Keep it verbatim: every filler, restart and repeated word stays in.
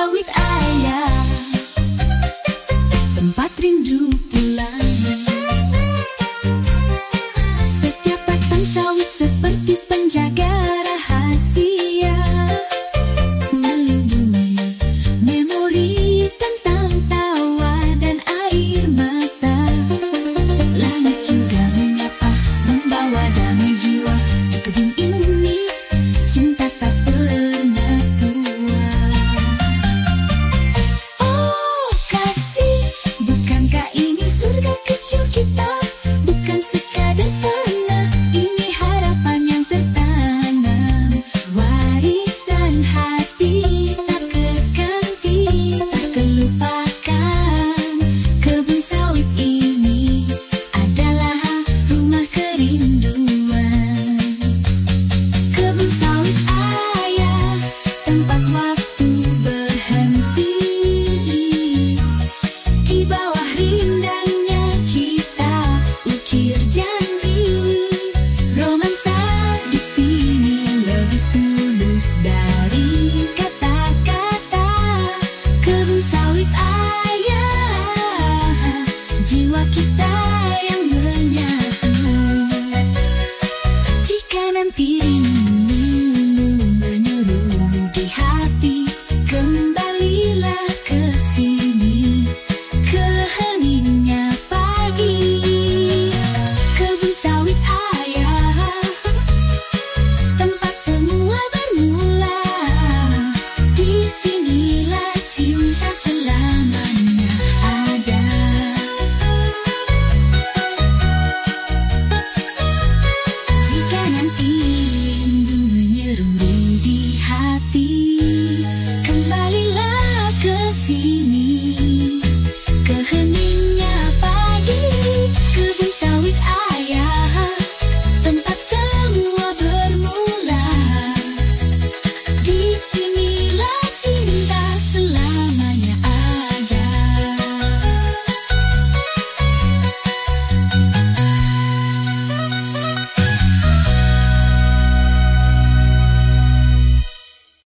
sawit ayah, tempat rindu pulang. Setiap batang sawit seperti penjaga rahasia, melindungi memori tentang tawa dan air mata. Langit juga menyapa, membawa damai jiwa di kebun ini. Cinta tak pernah tua. Oh kasih, bukankah ini surga kecil kita? Bukan sekadar tanah, ini harapan yang tertanam. Warisan hati tak terganti, tak terlupakan. Kebun sawit ini adalah rumah kerinduan. Kebun sawit ayah, tempat waktu berhenti. Di bawah rindangnya kita ukir janji. Romansa di sini lebih tulus dari kata-kata. Kebun sawit ayah, jiwa kita yang menyatu. Jika nanti